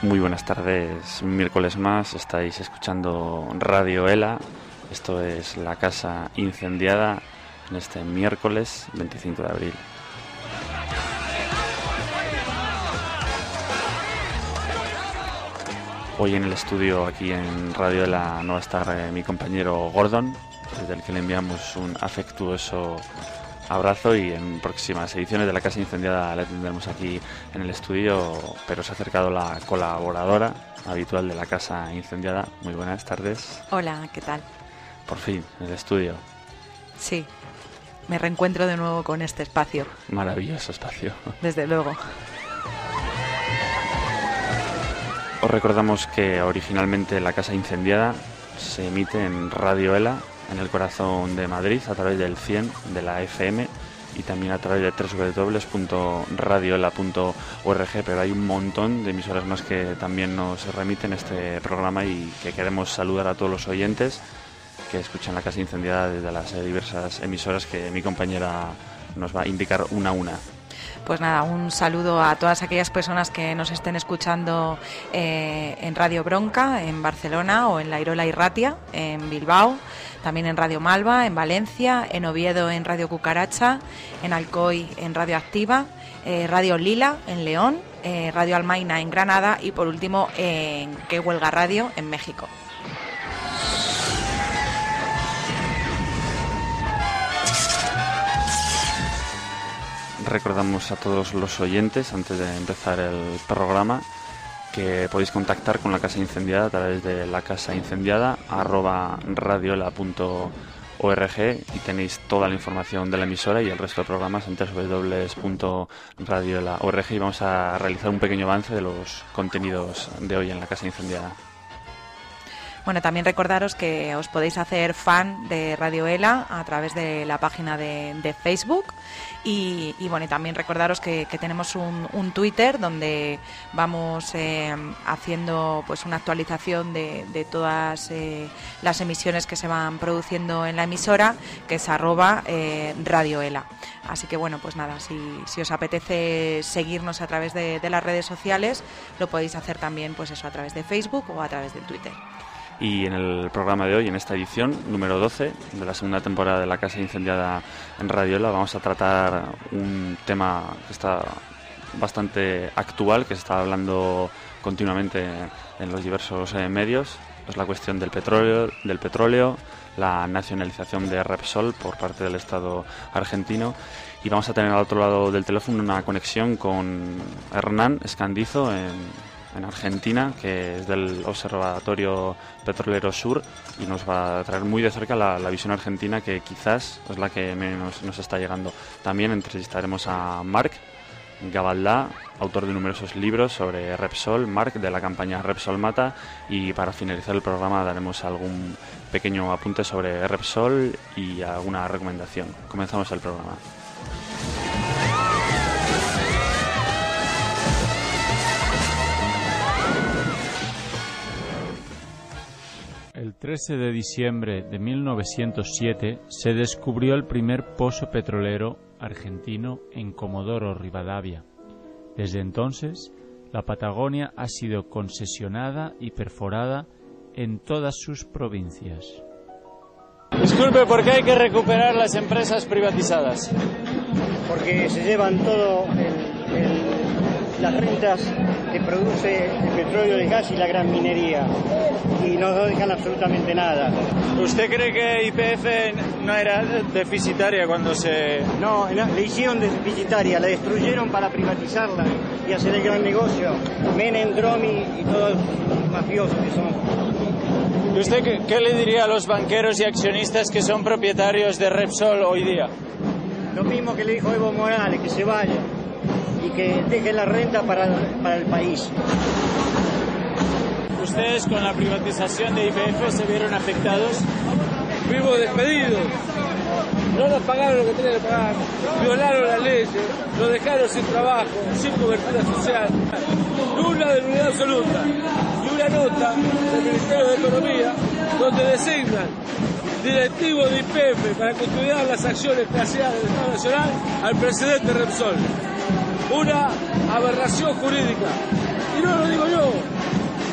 Muy buenas tardes, un miércoles más, estáis escuchando Radio ELA, esto es La Casa Incendiada en este miércoles 25 de abril. Hoy en el estudio aquí en Radio ELA no va a estar mi compañero Gordon, desde el que le enviamos un afectuoso abrazo, y en próximas ediciones de La Casa Incendiada la tendremos aquí en el estudio, pero se ha acercado la colaboradora habitual de La Casa Incendiada. Muy buenas tardes. Hola, ¿qué tal? Por fin, en el estudio. Sí, me reencuentro de nuevo con este espacio. Maravilloso espacio. Desde luego. Os recordamos que originalmente La Casa Incendiada se emite en Radio ELA, en el corazón de Madrid, a través del 100 de la FM y también a través de www.radioela.org, pero hay un montón de emisoras más que también nos remiten este programa y que queremos saludar a todos los oyentes que escuchan La Casa Incendiada desde las diversas emisoras que mi compañera nos va a indicar una a una. Pues nada, un saludo a todas aquellas personas que nos estén escuchando en Radio Bronca, en Barcelona, o en La Irola y Ratia, en Bilbao, también en Radio Malva, en Valencia, en Oviedo, en Radio Cucaracha, en Alcoy, en Radio Activa, Radio Lila, en León, Radio Almaina, en Granada, y por último en Que Huelga Radio, en México. Recordamos a todos los oyentes, antes de empezar el programa, que podéis contactar con La Casa Incendiada a través de lacasaincendiada@radioela.org, y tenéis toda la información de la emisora y el resto de programas en www.radioela.org, y vamos a realizar un pequeño avance de los contenidos de hoy en La Casa Incendiada. Bueno, también recordaros que os podéis hacer fan de Radio ELA a través de la página de Facebook, y bueno, y también recordaros que tenemos un Twitter donde vamos haciendo pues una actualización de todas las emisiones que se van produciendo en la emisora, que es @Radio ELA. Así que bueno, pues nada, si os apetece seguirnos a través de las redes sociales, lo podéis hacer también, pues eso, a través de Facebook o a través del Twitter. Y en el programa de hoy, en esta edición número 12 de la segunda temporada de La Casa Incendiada en Radio ELA, vamos a tratar un tema que está bastante actual, que se está hablando continuamente en los diversos medios. Es la cuestión del petróleo, la nacionalización de Repsol por parte del Estado argentino. Y vamos a tener al otro lado del teléfono una conexión con Hernán Escandizo en Argentina, que es del Observatorio Petrolero Sur, y nos va a traer muy de cerca la visión argentina, que quizás es la que menos nos está llegando. También entrevistaremos a Marc Gavaldà, autor de numerosos libros sobre Repsol, Marc de la campaña Repsol Mata, y para finalizar el programa daremos algún pequeño apunte sobre Repsol y alguna recomendación. Comenzamos el programa. El 13 de diciembre de 1907 se descubrió el primer pozo petrolero argentino en Comodoro Rivadavia. Desde entonces, la Patagonia ha sido concesionada y perforada en todas sus provincias. Disculpe, ¿por qué hay que recuperar las empresas privatizadas? Porque se llevan todo las rentas que produce el petróleo, el gas y la gran minería, y no dejan absolutamente nada. ¿Usted cree que YPF no era deficitaria cuando se...? No, le hicieron deficitaria, la destruyeron para privatizarla y hacer el gran negocio. Menem, Dromi y todos los mafiosos que son. ¿Y usted qué le diría a los banqueros y accionistas que son propietarios de Repsol hoy día? Lo mismo que le dijo Evo Morales, que se vaya y que deje la renta para el país. ¿Ustedes con la privatización de YPF se vieron afectados? Fuimos despedidos, no nos pagaron lo que tenían que pagar, violaron las leyes, nos dejaron sin trabajo, sin cobertura social, nula de unidad absoluta, y una nota del Ministerio de Economía donde designan directivo de YPF para custodiar las acciones claseadas del Estado Nacional al presidente Repsol. Una aberración jurídica. Y no lo digo yo,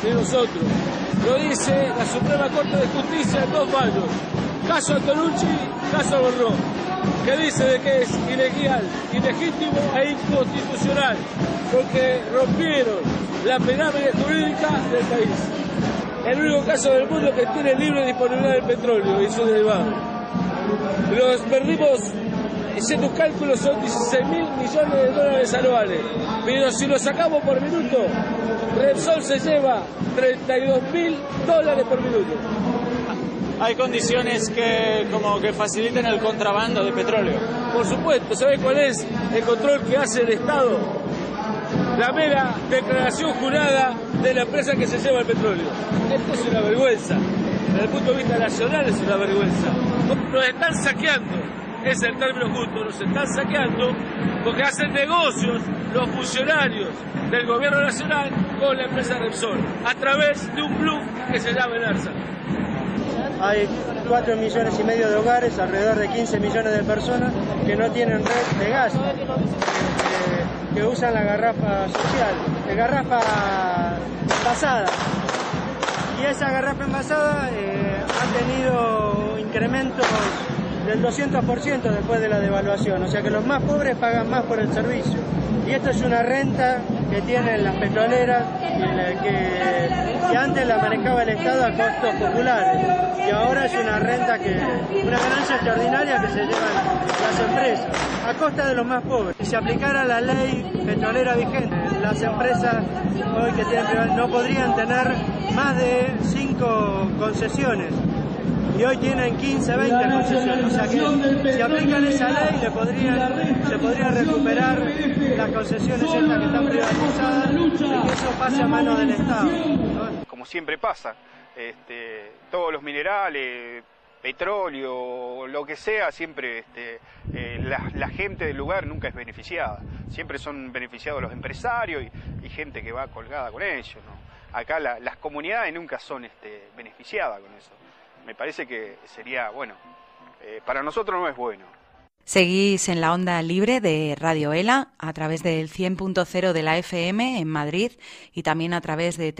de nosotros. Lo dice la Suprema Corte de Justicia en 2 fallos. Caso Antonucci, caso Borró, que dice de que es ilegal, ilegítimo e inconstitucional, porque rompieron la pirámide jurídica del país. El único caso del mundo que tiene libre disponibilidad del petróleo y sus derivados. Los perdimos, haciendo un cálculo, son 16.000 millones de dólares anuales, pero si lo sacamos por minuto, Repsol se lleva 32.000 dólares por minuto. ¿Hay condiciones que faciliten el contrabando de petróleo? Por supuesto, ¿sabe cuál es el control que hace el Estado? La mera declaración jurada de la empresa que se lleva el petróleo. Esto es una vergüenza. Desde el punto de vista nacional es una vergüenza. Nos están saqueando, es el término justo, nos están saqueando porque hacen negocios los funcionarios del gobierno nacional con la empresa Repsol a través de un bluff que se llama ENARSA. Hay 4,5 millones de hogares, alrededor de 15 millones de personas que no tienen red de gas, que usan la garrafa social, garrafa envasada. Y esa garrafa envasada ha tenido incrementos del 200% después de la devaluación, o sea que los más pobres pagan más por el servicio. Y esto es una renta que tienen las petroleras, que antes la manejaba el Estado a costos populares, y ahora es una renta una ganancia extraordinaria que se llevan las empresas, a costa de los más pobres. Si se aplicara la ley petrolera vigente, las empresas hoy que tienen no podrían tener más de 5 concesiones. Y hoy tienen 15, 20 concesiones, o sea que si aplican esa ley se podrían recuperar las concesiones estas que están privatizadas y que eso pase a manos del Estado, ¿no? Como siempre pasa, todos los minerales, petróleo, lo que sea, siempre la gente del lugar nunca es beneficiada, siempre son beneficiados los empresarios y gente que va colgada con ellos, ¿no? Acá las comunidades nunca son beneficiadas con eso. Me parece que sería, para nosotros no es bueno. Seguís en la onda libre de Radio ELA a través del 100.0 de la FM en Madrid y también a través de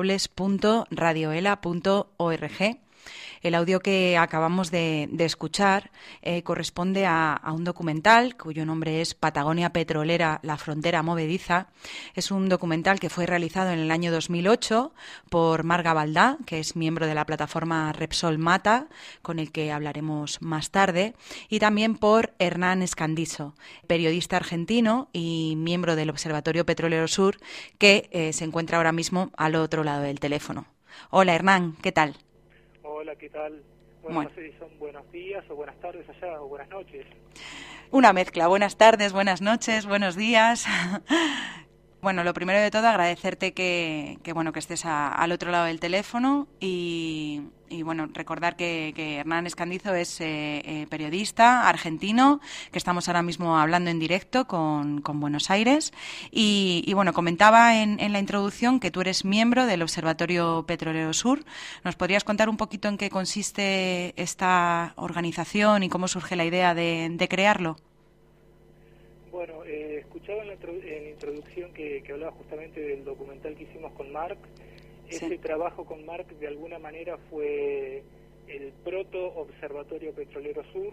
www.radioela.org. El audio que acabamos de escuchar corresponde a un documental cuyo nombre es Patagonia Petrolera, la frontera movediza. Es un documental que fue realizado en el año 2008 por Marga Baldá, que es miembro de la plataforma Repsol Mata, con el que hablaremos más tarde, y también por Hernán Escandiso, periodista argentino y miembro del Observatorio Petrolero Sur, que se encuentra ahora mismo al otro lado del teléfono. Hola Hernán, ¿qué tal? Hola, ¿qué tal? Bueno, no sé si son buenos días o buenas tardes allá o buenas noches. Una mezcla, buenas tardes, buenas noches, buenos días. Bueno, lo primero de todo agradecerte que estés al otro lado del teléfono y recordar que Hernán Escandizo es periodista argentino, que estamos ahora mismo hablando en directo con Buenos Aires y comentaba en la introducción que tú eres miembro del Observatorio Petrolero Sur. ¿Nos podrías contar un poquito en qué consiste esta organización y cómo surge la idea de crearlo? Bueno, escuchaba en la introducción que hablaba justamente del documental que hicimos con Marc. Ese trabajo con Marc de alguna manera fue el proto-Observatorio Petrolero Sur,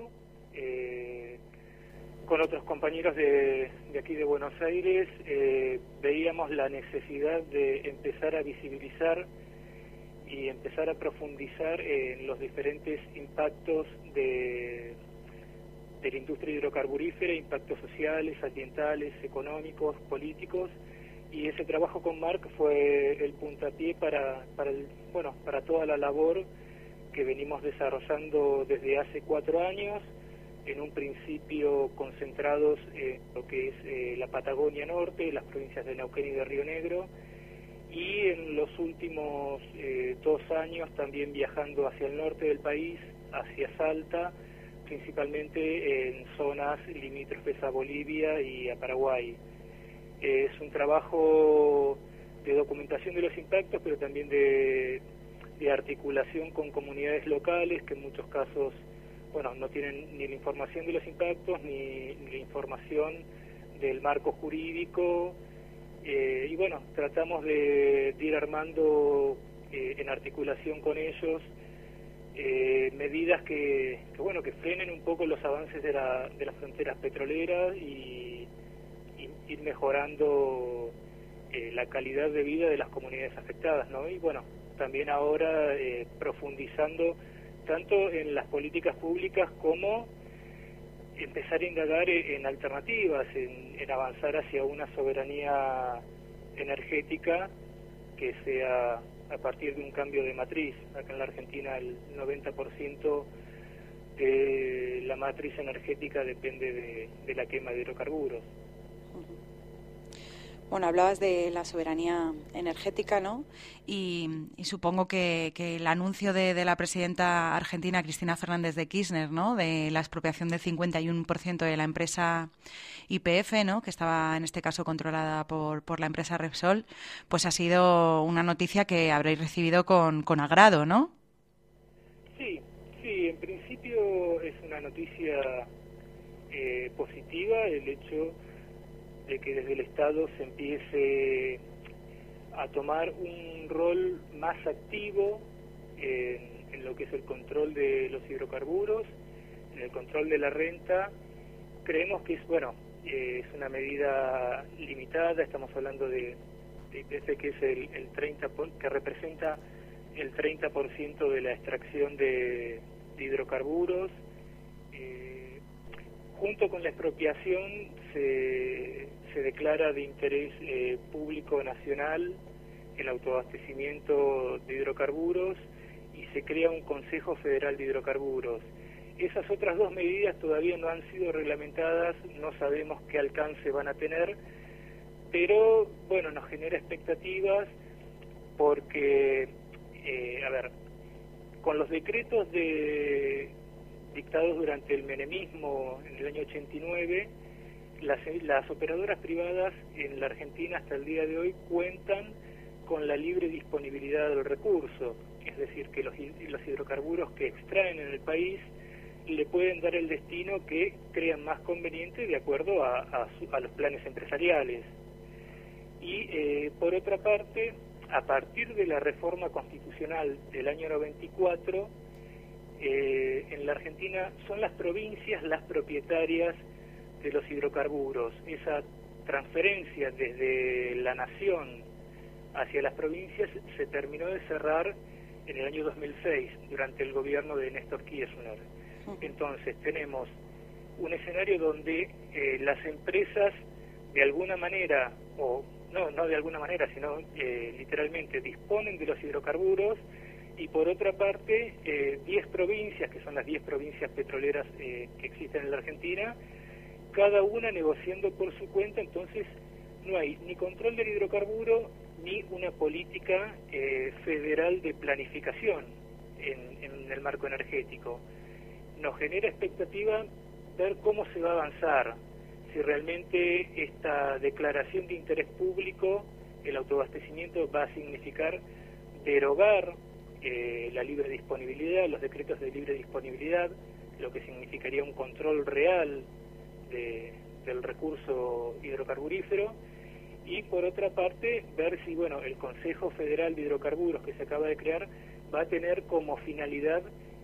con otros compañeros de aquí de Buenos Aires. Veíamos la necesidad de empezar a visibilizar y empezar a profundizar en los diferentes impactos de la industria hidrocarburífera, impactos sociales, ambientales, económicos, políticos, y ese trabajo con Marc fue el puntapié para toda la labor que venimos desarrollando desde hace 4 años, en un principio concentrados en lo que es la Patagonia Norte, las provincias de Neuquén y de Río Negro, y en los últimos 2 años también viajando hacia el norte del país, hacia Salta, principalmente en zonas limítrofes a Bolivia y a Paraguay. Es un trabajo de documentación de los impactos, pero también de articulación con comunidades locales que en muchos casos no tienen ni la información de los impactos ni la información del marco jurídico y bueno, tratamos de ir armando en articulación con ellos medidas que frenen un poco los avances de las fronteras petroleras y ir mejorando la calidad de vida de las comunidades afectadas, ¿no? Y bueno, también ahora profundizando tanto en las políticas públicas como empezar a indagar en alternativas, en avanzar hacia una soberanía energética que sea a partir de un cambio de matriz. Acá en la Argentina el 90% de la matriz energética depende de la quema de hidrocarburos. Bueno, hablabas de la soberanía energética, ¿no? Y supongo que el anuncio de la presidenta argentina, Cristina Fernández de Kirchner, ¿no?, de la expropiación del 51% de la empresa YPF, ¿no?, que estaba en este caso controlada por la empresa Repsol, pues ha sido una noticia que habréis recibido con agrado, ¿no? Sí, en principio es una noticia positiva el hecho de que desde el Estado se empiece a tomar un rol más activo en lo que es el control de los hidrocarburos, en el control de la renta. Creemos que es una medida limitada. Estamos hablando de YPF, que es el 30 que representa el 30% de la extracción de hidrocarburos. Junto con la expropiación se declara de interés público nacional el autoabastecimiento de hidrocarburos y se crea un Consejo Federal de Hidrocarburos. Esas otras dos medidas todavía no han sido reglamentadas, no sabemos qué alcance van a tener, pero bueno, nos genera expectativas porque, con los decretos dictados durante el menemismo en el año 89, las operadoras privadas en la Argentina hasta el día de hoy cuentan con la libre disponibilidad del recurso, es decir, que los hidrocarburos que extraen en el país le pueden dar el destino que crean más conveniente de acuerdo a los planes empresariales. Y por otra parte, a partir de la reforma constitucional del año 94, en la Argentina son las provincias las propietarias de los hidrocarburos. Esa transferencia desde la nación hacia las provincias se terminó de cerrar en el año 2006, durante el gobierno de Néstor Kirchner. Entonces tenemos un escenario donde las empresas de alguna manera, o no de alguna manera, sino literalmente disponen de los hidrocarburos, y por otra parte 10 provincias, que son las 10 provincias petroleras que existen en la Argentina, cada una negociando por su cuenta. Entonces no hay ni control del hidrocarburo ni una política federal de planificación en el marco energético. Nos genera expectativa ver cómo se va a avanzar, si realmente esta declaración de interés público, el autoabastecimiento, va a significar derogar la libre disponibilidad, los decretos de libre disponibilidad, lo que significaría un control real del recurso hidrocarburífero, y por otra parte ver si el Consejo Federal de Hidrocarburos que se acaba de crear va a tener como finalidad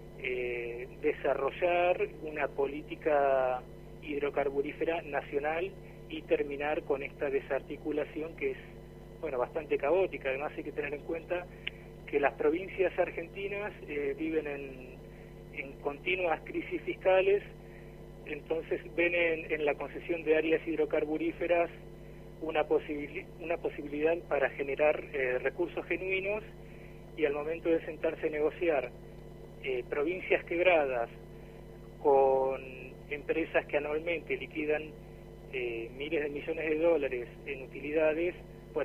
desarrollar una política hidrocarburífera nacional y terminar con esta desarticulación que es bastante caótica. Además hay que tener en cuenta que las provincias argentinas viven en continuas crisis fiscales. Entonces ven en la concesión de áreas hidrocarburíferas una posibilidad para generar recursos genuinos, y al momento de sentarse a negociar provincias quebradas con empresas que anualmente liquidan miles de millones de dólares en utilidades,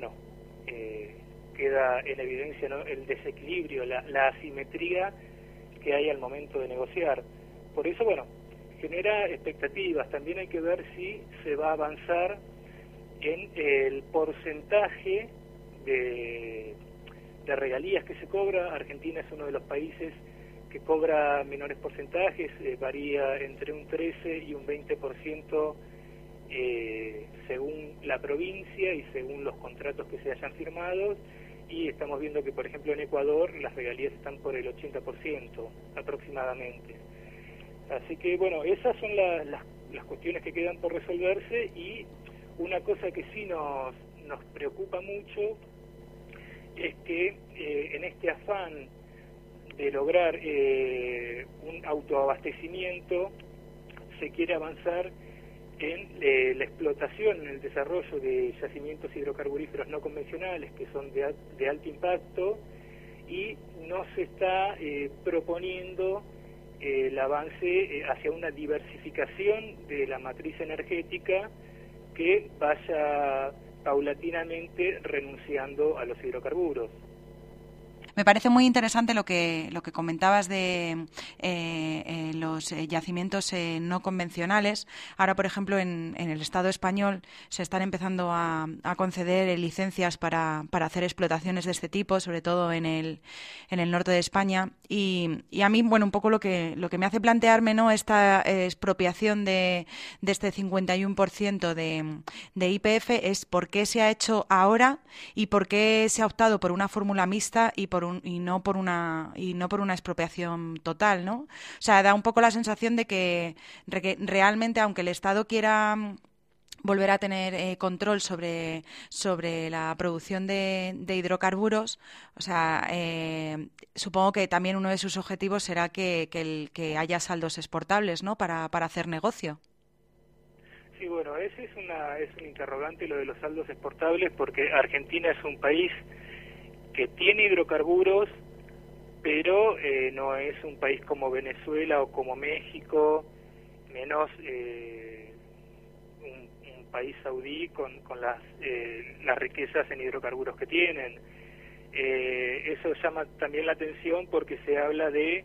queda en evidencia, ¿no?, el desequilibrio, la asimetría que hay al momento de negociar. Por eso, genera expectativas. También hay que ver si se va a avanzar en el porcentaje de regalías que se cobra. Argentina es uno de los países que cobra menores porcentajes, varía entre un 13 y un 20% según la provincia y según los contratos que se hayan firmado, y estamos viendo que, por ejemplo, en Ecuador las regalías están por el 80% aproximadamente. Así que, bueno, esas son las cuestiones que quedan por resolverse, y una cosa que sí nos preocupa mucho es que en este afán de lograr un autoabastecimiento se quiere avanzar en la explotación, en el desarrollo de yacimientos hidrocarburíferos no convencionales que son de alto impacto, y no se está proponiendo el avance hacia una diversificación de la matriz energética que vaya paulatinamente renunciando a los hidrocarburos. Me parece muy interesante lo que comentabas de los yacimientos no convencionales. Ahora, por ejemplo, en el Estado español se están empezando a conceder licencias para hacer explotaciones de este tipo, sobre todo en el norte de España. Y a mí, bueno, un poco lo que me hace plantearme, ¿no?, esta expropiación de este 51% de YPF es por qué se ha hecho ahora y por qué se ha optado por una fórmula mixta y no por una expropiación total, ¿no? O sea, da un poco la sensación de que realmente, aunque el Estado quiera volver a tener control sobre la producción de hidrocarburos, o sea, supongo que también uno de sus objetivos será que haya saldos exportables, ¿no?, para hacer negocio. Sí, bueno, ese es un interrogante, lo de los saldos exportables, porque Argentina es un país que tiene hidrocarburos, pero no es un país como Venezuela o como México, menos un país saudí con las riquezas en hidrocarburos que tienen. Eso llama también la atención porque se habla de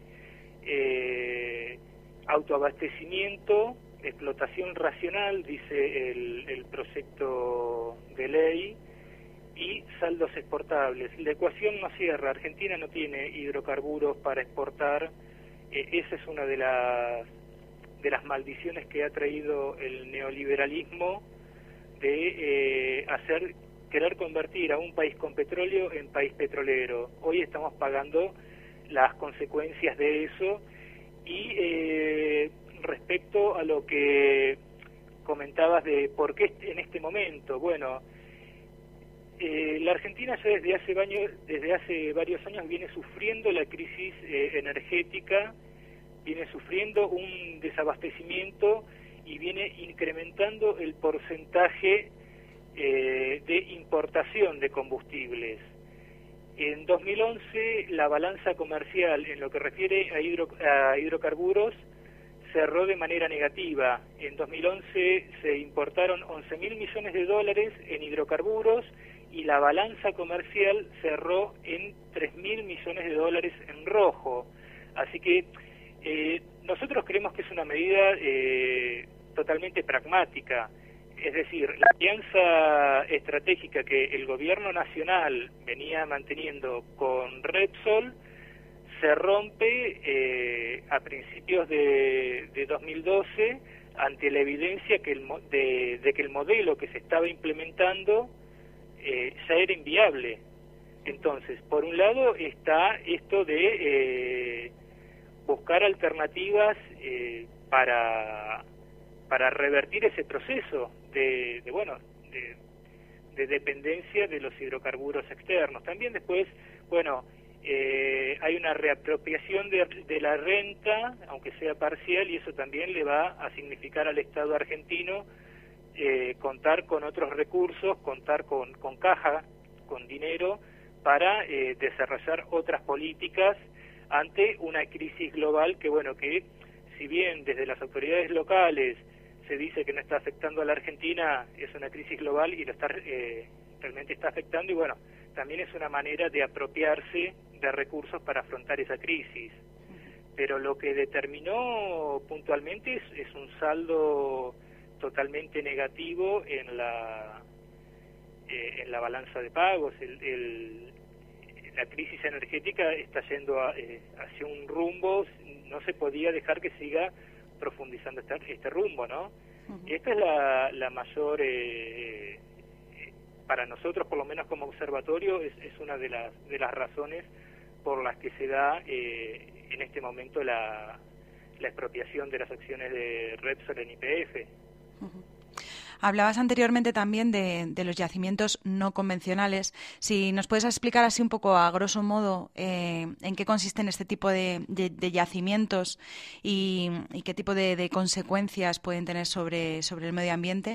autoabastecimiento, explotación racional, dice el proyecto de ley, y saldos exportables. La ecuación no cierra. Argentina no tiene hidrocarburos para exportar. Esa es una de las maldiciones que ha traído el neoliberalismo, de querer convertir a un país con petróleo en país petrolero. Hoy estamos pagando las consecuencias de eso. Y respecto a lo que comentabas de por qué en este momento, bueno, la Argentina ya desde hace varios años viene sufriendo la crisis energética, viene sufriendo un desabastecimiento y viene incrementando el porcentaje de importación de combustibles. En 2011 la balanza comercial en lo que refiere a hidrocarburos cerró de manera negativa. En 2011 se importaron 11.000 millones de dólares en hidrocarburos y la balanza comercial cerró en 3.000 millones de dólares en rojo. Así que nosotros creemos que es una medida totalmente pragmática. Es decir, la alianza estratégica que el gobierno nacional venía manteniendo con Repsol se rompe a principios de 2012 ante la evidencia de que el modelo que se estaba implementando ya era inviable. Entonces, por un lado está esto de buscar alternativas para revertir ese proceso de dependencia de los hidrocarburos externos. También después, bueno, hay una reapropiación de la renta, aunque sea parcial, y eso también le va a significar al Estado argentino contar con otros recursos, contar con caja, con dinero, para desarrollar otras políticas ante una crisis global que, bueno, que si bien desde las autoridades locales se dice que no está afectando a la Argentina, es una crisis global y realmente está afectando, y bueno, también es una manera de apropiarse de recursos para afrontar esa crisis. Pero lo que determinó puntualmente es un saldo totalmente negativo en la balanza de pagos. La crisis energética está yendo hacia un rumbo, no se podía dejar que siga profundizando este rumbo, ¿no? Uh-huh. Esta es la mayor para nosotros, por lo menos como observatorio, es una de las razones por las que se da en este momento la expropiación de las acciones de Repsol en YPF. Uh-huh. Hablabas anteriormente también de los yacimientos no convencionales. Si nos puedes explicar así un poco, a grosso modo, en qué consisten este tipo de yacimientos y qué tipo de consecuencias pueden tener sobre el medio ambiente.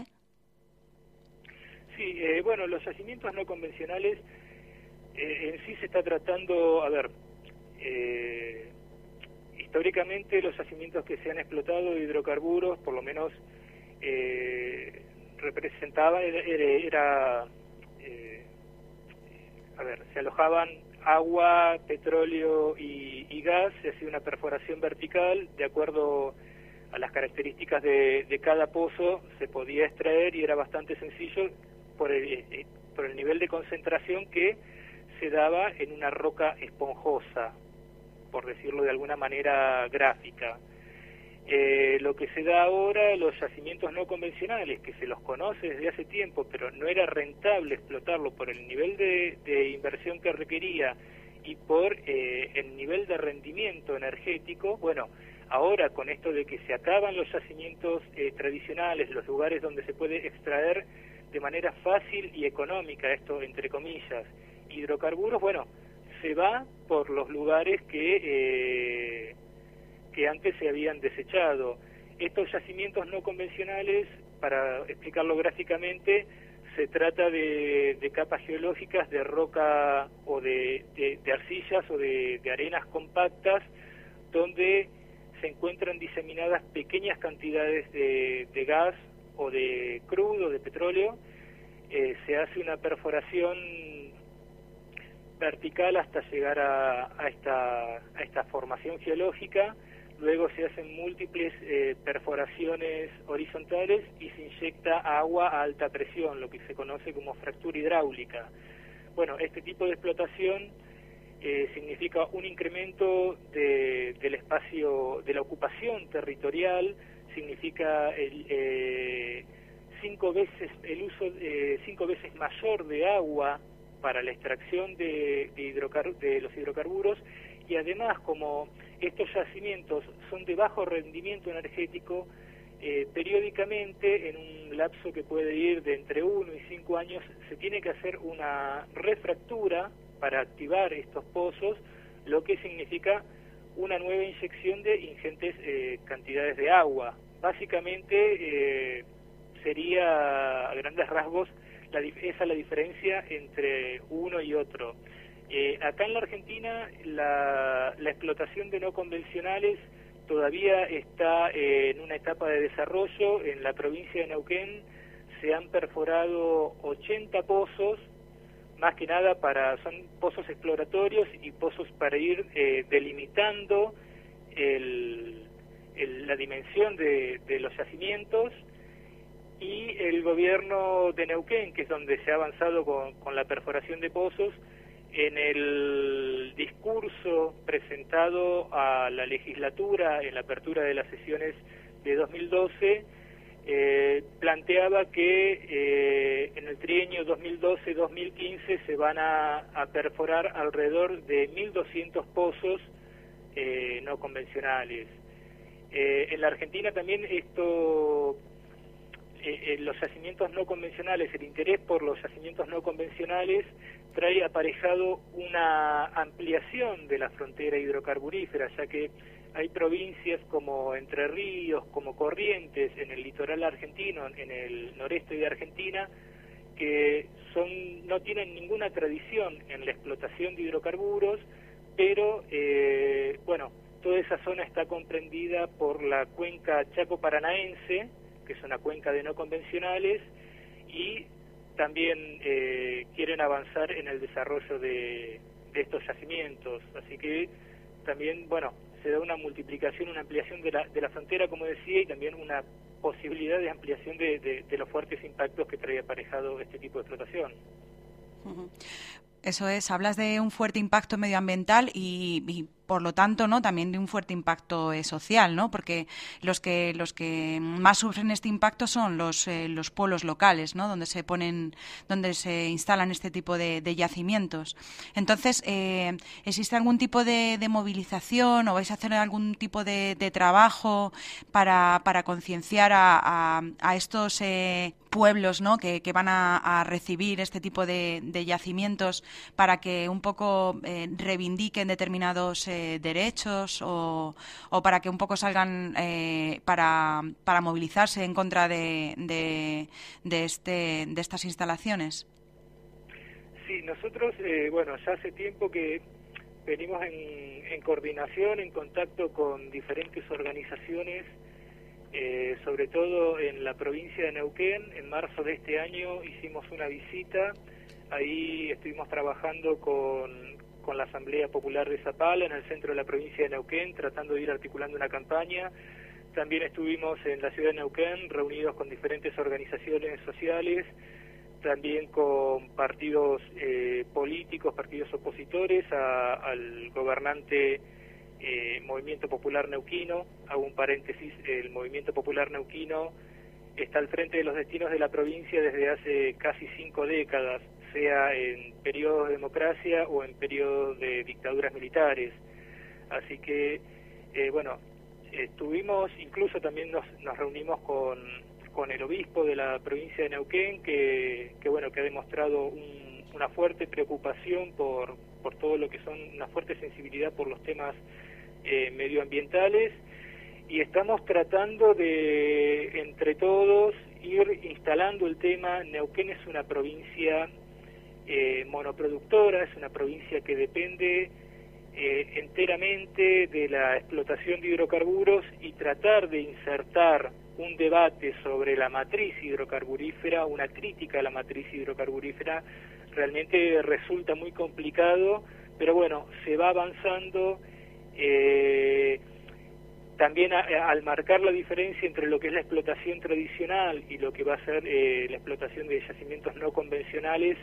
Sí, bueno, los yacimientos no convencionales en sí se está tratando, históricamente los yacimientos que se han explotado de hidrocarburos, por lo menos representaba, se alojaban agua, petróleo y gas, se hacía una perforación vertical, de acuerdo a las características de cada pozo se podía extraer y era bastante sencillo por el nivel de concentración que se daba en una roca esponjosa, por decirlo de alguna manera gráfica. Lo que se da ahora, los yacimientos no convencionales, que se los conoce desde hace tiempo, pero no era rentable explotarlo por el nivel de inversión que requería y por el nivel de rendimiento energético. Bueno, ahora con esto de que se acaban los yacimientos tradicionales, los lugares donde se puede extraer de manera fácil y económica, esto entre comillas, hidrocarburos, bueno, se va por los lugares que antes se habían desechado. Estos yacimientos no convencionales, para explicarlo gráficamente, se trata de capas geológicas de roca o de arcillas o de arenas compactas, donde se encuentran diseminadas pequeñas cantidades de gas o de crudo, de petróleo. Se hace una perforación vertical hasta llegar a esta formación geológica. Luego se hacen múltiples perforaciones horizontales y se inyecta agua a alta presión, lo que se conoce como fractura hidráulica. Bueno, este tipo de explotación significa un incremento del espacio, de la ocupación territorial, significa 5 veces el uso 5 veces mayor de agua para la extracción de los hidrocarburos, y además, como estos yacimientos son de bajo rendimiento energético, periódicamente, en un lapso que puede ir de entre 1 y 5 años, se tiene que hacer una refractura para activar estos pozos, lo que significa una nueva inyección de ingentes cantidades de agua. Básicamente sería, a grandes rasgos, esa es la diferencia entre uno y otro. Acá en la Argentina la explotación de no convencionales todavía está en una etapa de desarrollo. En la provincia de Neuquén se han perforado 80 pozos, más que nada son pozos exploratorios y pozos para ir delimitando la dimensión de los yacimientos. Y el gobierno de Neuquén, que es donde se ha avanzado con la perforación de pozos, en el discurso presentado a la legislatura en la apertura de las sesiones de 2012, planteaba que en el trienio 2012-2015 se van a perforar alrededor de 1.200 pozos no convencionales. En la Argentina también los yacimientos no convencionales, el interés por los yacimientos no convencionales trae aparejado una ampliación de la frontera hidrocarburífera, ya que hay provincias como Entre Ríos, como Corrientes, en el litoral argentino, en el noreste de Argentina, que no tienen ninguna tradición en la explotación de hidrocarburos, pero toda esa zona está comprendida por la cuenca Chaco-Paranaense, que es una cuenca de no convencionales, y también quieren avanzar en el desarrollo de estos yacimientos. Así que también, se da una multiplicación, una ampliación de la frontera, como decía, y también una posibilidad de ampliación de los fuertes impactos que trae aparejado este tipo de explotación. Eso es, hablas de un fuerte impacto medioambiental y por lo tanto, ¿no? También de un fuerte impacto social, ¿no? Porque los que más sufren este impacto son los pueblos locales, ¿no? Donde se instalan este tipo de yacimientos. Entonces, ¿existe algún tipo de movilización o vais a hacer algún tipo de trabajo para concienciar a estos pueblos, ¿no? que van a recibir este tipo de yacimientos para que un poco reivindiquen determinados derechos o para que un poco salgan para movilizarse en contra de estas instalaciones? Sí, nosotros, ya hace tiempo que venimos en coordinación, en contacto con diferentes organizaciones, sobre todo en la provincia de Neuquén. En marzo de este año hicimos una visita, ahí estuvimos trabajando con la Asamblea Popular de Zapala en el centro de la provincia de Neuquén, tratando de ir articulando una campaña. También estuvimos en la ciudad de Neuquén reunidos con diferentes organizaciones sociales, también con partidos políticos, partidos opositores al gobernante Movimiento Popular Neuquino. Hago un paréntesis: el Movimiento Popular Neuquino está al frente de los destinos de la provincia desde hace casi 5 décadas, sea en periodo de democracia o en periodo de dictaduras militares. Así que, estuvimos, incluso también nos reunimos con el obispo de la provincia de Neuquén, que ha demostrado una fuerte preocupación por todo lo que son, una fuerte sensibilidad por los temas medioambientales, y estamos tratando de, entre todos, ir instalando el tema. Neuquén es una provincia monoproductora, es una provincia que depende enteramente de la explotación de hidrocarburos, y tratar de insertar un debate sobre la matriz hidrocarburífera, una crítica a la matriz hidrocarburífera, realmente resulta muy complicado, pero bueno, se va avanzando. También al marcar la diferencia entre lo que es la explotación tradicional y lo que va a ser la explotación de yacimientos no convencionales,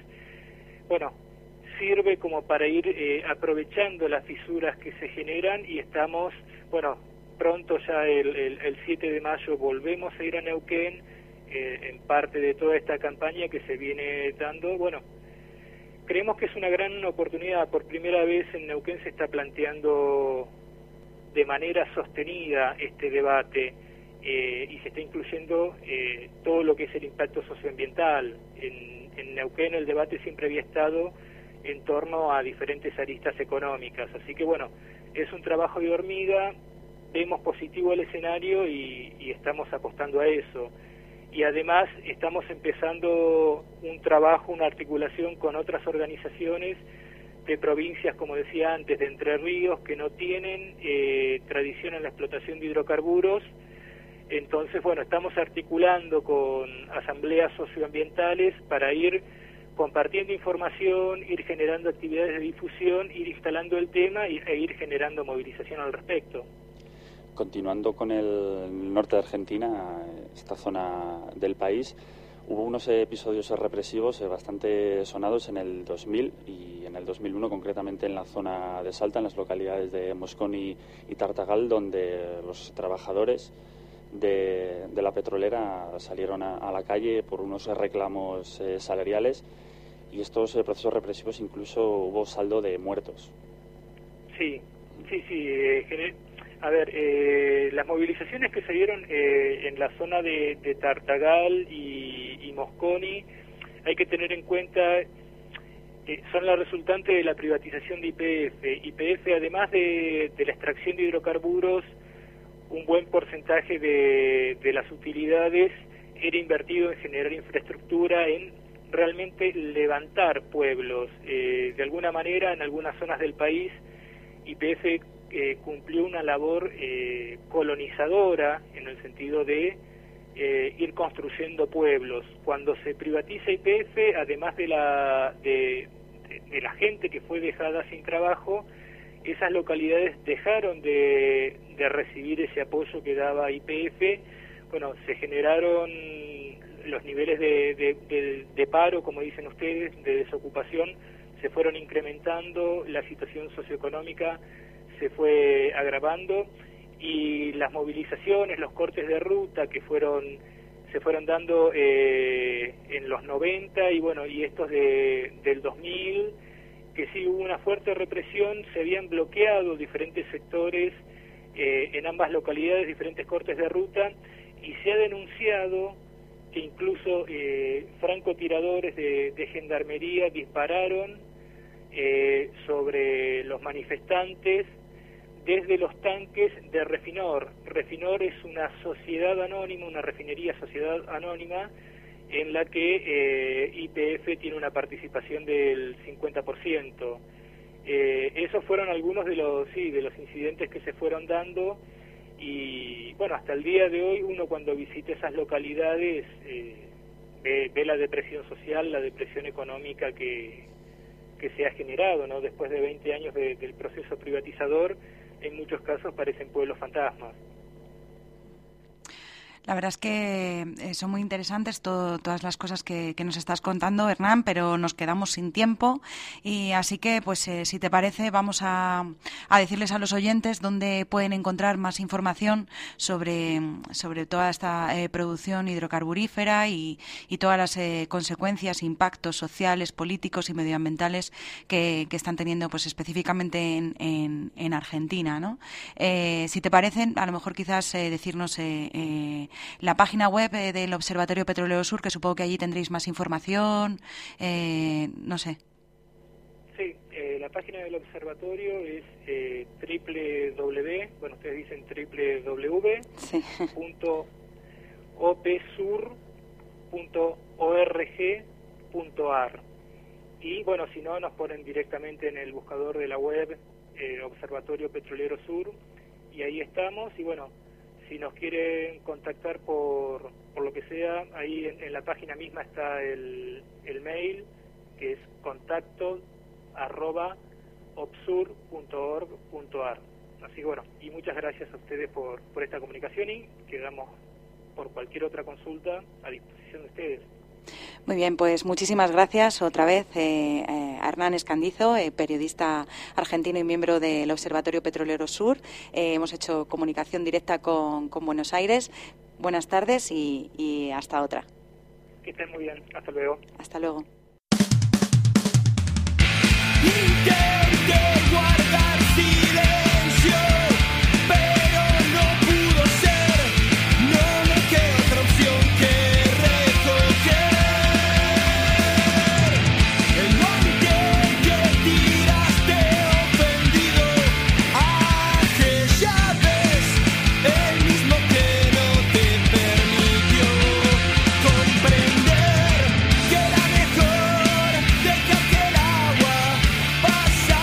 sirve como para ir aprovechando las fisuras que se generan, y estamos, pronto ya el 7 de mayo volvemos a ir a Neuquén, en parte de toda esta campaña que se viene dando. Creemos que es una gran oportunidad. Por primera vez en Neuquén se está planteando de manera sostenida este debate, y se está incluyendo todo lo que es el impacto socioambiental. En Neuquén el debate siempre había estado en torno a diferentes aristas económicas, así que es un trabajo de hormiga. Vemos positivo el escenario y estamos apostando a eso. Y además estamos empezando un trabajo, una articulación con otras organizaciones de provincias, como decía antes, de Entre Ríos, que no tienen tradición en la explotación de hidrocarburos. Entonces, estamos articulando con asambleas socioambientales para ir compartiendo información, ir generando actividades de difusión, ir instalando el tema e ir generando movilización al respecto. Continuando con el norte de Argentina, esta zona del país, hubo unos episodios represivos bastante sonados en el 2000 y en el 2001, concretamente en la zona de Salta, en las localidades de Mosconi y Tartagal, donde los trabajadores de la petrolera salieron a la calle por unos reclamos salariales, y estos procesos represivos incluso hubo saldo de muertos. Sí. Las movilizaciones que se dieron en la zona de Tartagal y Mosconi, hay que tener en cuenta, son la resultante de la privatización de YPF. YPF, además de la extracción de hidrocarburos, un buen porcentaje de las utilidades era invertido en generar infraestructura, en realmente levantar pueblos. De alguna manera, en algunas zonas del país, YPF cumplió una labor colonizadora, en el sentido de ir construyendo pueblos. Cuando se privatiza YPF, además de la gente que fue dejada sin trabajo, esas localidades dejaron de recibir ese apoyo que daba YPF. Se generaron los niveles de paro, como dicen ustedes, de desocupación, se fueron incrementando, la situación socioeconómica se fue agravando, y las movilizaciones, los cortes de ruta que se fueron dando en los 90 y bueno, y estos del 2000, que sí hubo una fuerte represión, se habían bloqueado diferentes sectores en ambas localidades, diferentes cortes de ruta, y se ha denunciado que incluso francotiradores de gendarmería dispararon sobre los manifestantes desde los tanques de Refinor. Refinor es una sociedad anónima, una refinería sociedad anónima, en la que YPF tiene una participación del 50%. Esos fueron algunos de los incidentes que se fueron dando, y bueno, hasta el día de hoy uno cuando visita esas localidades ve la depresión social, la depresión económica que se ha generado, ¿no? Después de 20 años del proceso privatizador, en muchos casos parecen pueblos fantasmas. La verdad es que son muy interesantes todas las cosas que nos estás contando, Hernán, pero nos quedamos sin tiempo, y así que, pues, si te parece, vamos a decirles a los oyentes dónde pueden encontrar más información sobre toda esta producción hidrocarburífera y todas las consecuencias, impactos sociales, políticos y medioambientales que están teniendo, pues, específicamente en Argentina, ¿no? Si te parece, a lo mejor quizás decirnos la página web del Observatorio Petrolero Sur, que supongo que allí tendréis más información, no sé. Sí, la página del observatorio es www.opsur.org.ar, y bueno, si no, nos ponen directamente en el buscador de la web Observatorio Petrolero Sur, y ahí estamos. Y bueno, si nos quieren contactar por lo que sea, ahí en la página misma está el mail, que es contacto@opsur.org.ar. Así que bueno, y muchas gracias a ustedes por esta comunicación, y quedamos por cualquier otra consulta a disposición de ustedes. Muy bien, pues muchísimas gracias otra vez a Hernán Escandizo, periodista argentino y miembro del Observatorio Petrolero Sur. Hemos hecho comunicación directa con Buenos Aires. Buenas tardes y hasta otra. Que estén muy bien. Hasta luego. Hasta luego. Intenté guardar silencio, pero no pudo ser. No me queda otra opción que recoger el monte que tiraste ofendido aquella vez, el mismo que no te permitió comprender que era mejor dejar que el agua pase.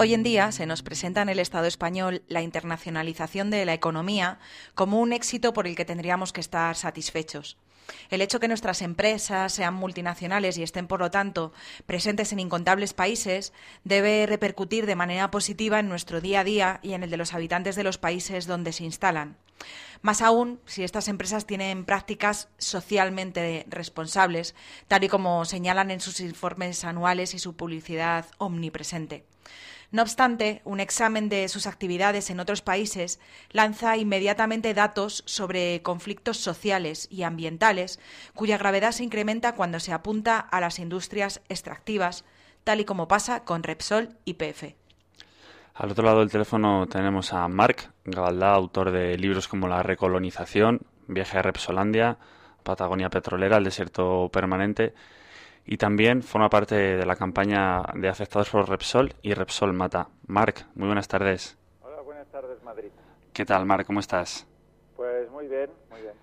Hoy en día se nos presenta en el Estado español la internacionalización de la economía como un éxito por el que tendríamos que estar satisfechos. El hecho que nuestras empresas sean multinacionales y estén, por lo tanto, presentes en incontables países debe repercutir de manera positiva en nuestro día a día y en el de los habitantes de los países donde se instalan. Más aún si estas empresas tienen prácticas socialmente responsables, tal y como señalan en sus informes anuales y su publicidad omnipresente. No obstante, un examen de sus actividades en otros países lanza inmediatamente datos sobre conflictos sociales y ambientales cuya gravedad se incrementa cuando se apunta a las industrias extractivas, tal y como pasa con Repsol y YPF. Al otro lado del teléfono tenemos a Marc Gavaldà, autor de libros como La recolonización, Viaje a Repsolandia, Patagonia petrolera, el desierto permanente, y también forma parte de la campaña de afectados por Repsol y Repsol Mata. Marc, muy buenas tardes. Hola, buenas tardes, Madrid. ¿Qué tal, Marc? ¿Cómo estás? Pues muy bien, muy bien.